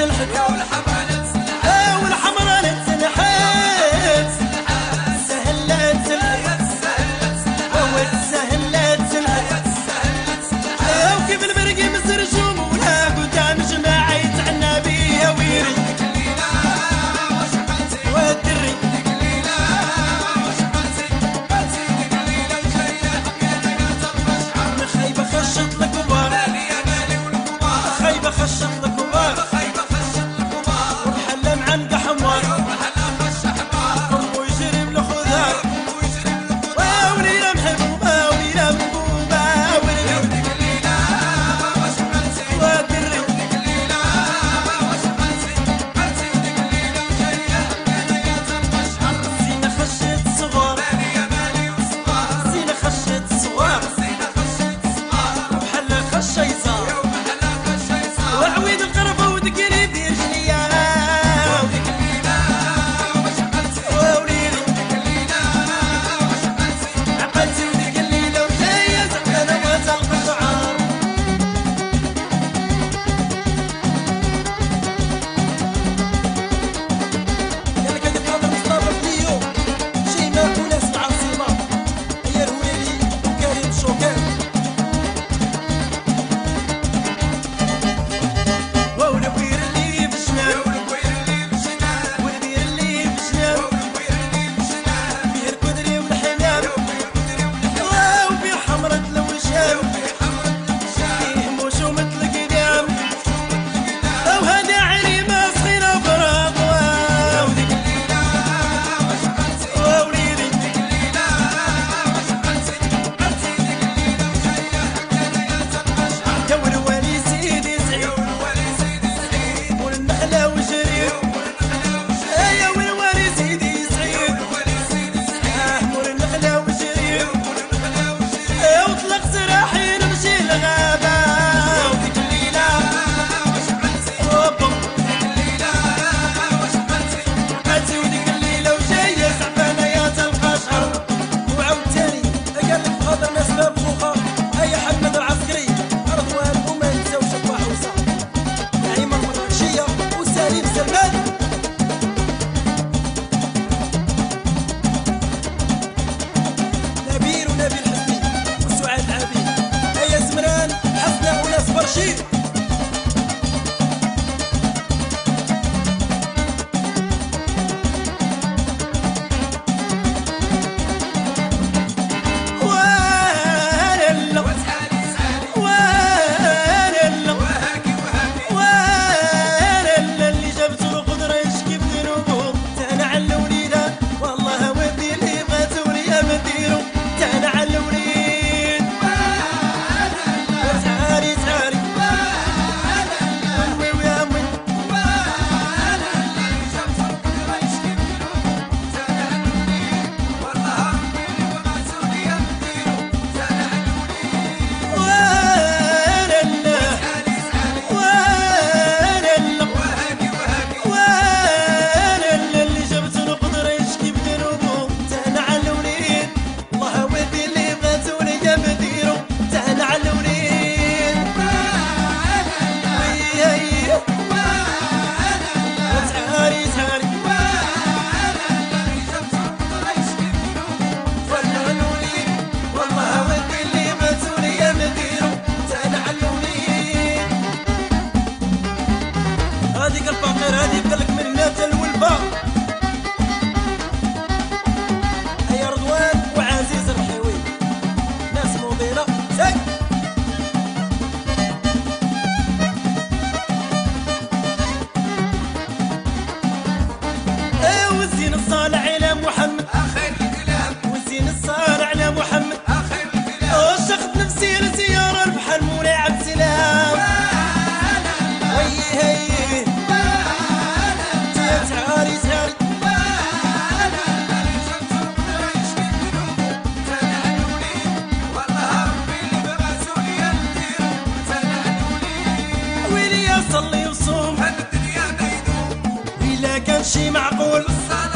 شي معقول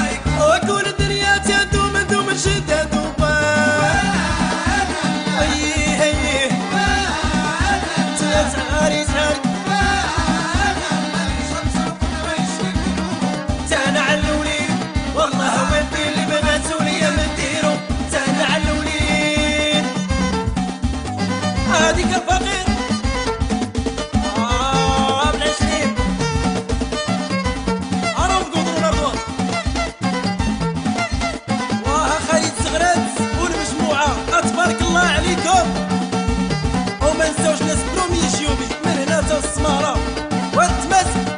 وكون الدنيا تدوم دوم الشدة دوبان هي تعاري هذيك الفقير بالعشرين راهم قدروا نرضوان وها خالد زغرات والمجموعة تبارك الله عليكم وما نساوش ناس برومي جيوبي من هنا تا السمارة والتماسك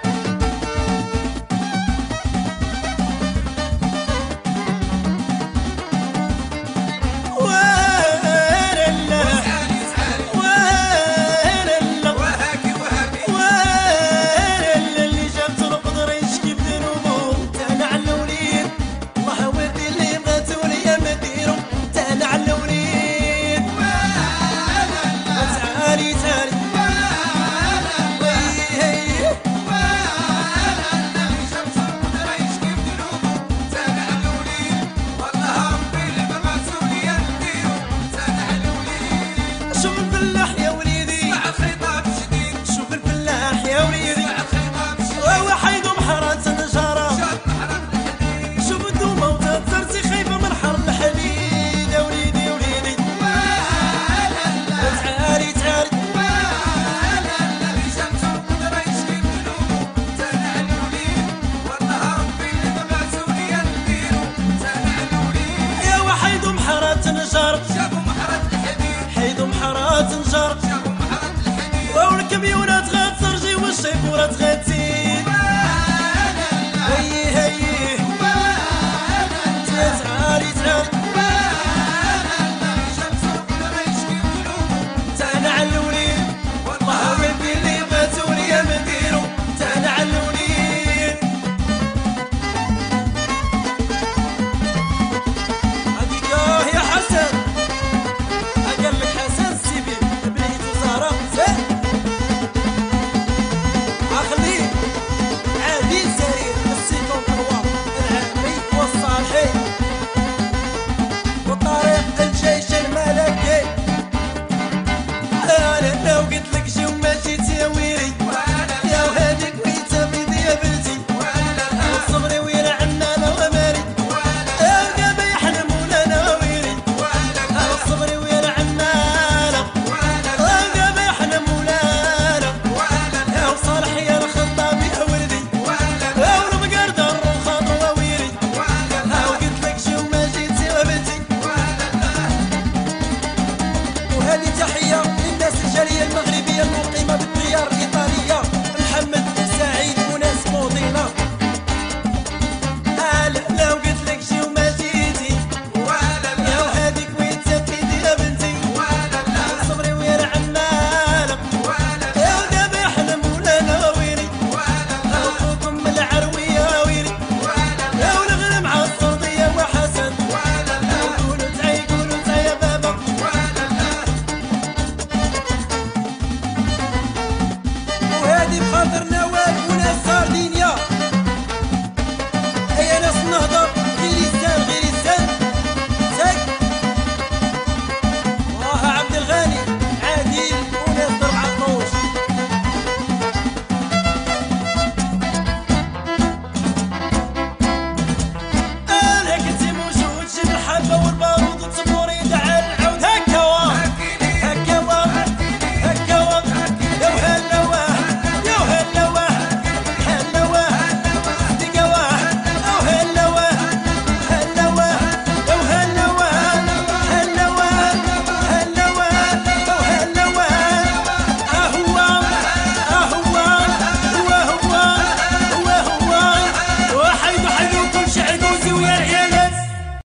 والكميونات غتسرجي والشيفورات غتزيد هي هي تعالي تعالي تانا على الوليد والله ودي اللي بغاتو ليا ما نديرو تانا على الوليد هاديك يا حسن قال لك حسن السيبي بنيت وزهره عادي سرير السيكون كروار العامي والصالحي وطريق الجيش الملكي انا لو قلت لك جي وما جيت يا ويلي يا وهاديك ويتا بيدي يا بنتي صبري ويا عنا ومالي يا وقابا يحلم ولا ويلي صبري ويا عنا وقابا يحلم ولا يا وصالح يا الخطابي يا ولدي وهذه تحية للناس الجالية المغربية المقيمة بالديار الإيطالية محمد سعيد وناس موضينا لو قلت لك جي وما جيتي يا وهاديك وين تبيدي يا بنتي صبري ويا عمالة يا ودابا يحلم ولا ويلي خوكم من العروية ويلي يا والغنم مع الصردية وحسن قولوا تعي يا بابا وهادي بخاطر نوال وناس ساردينيا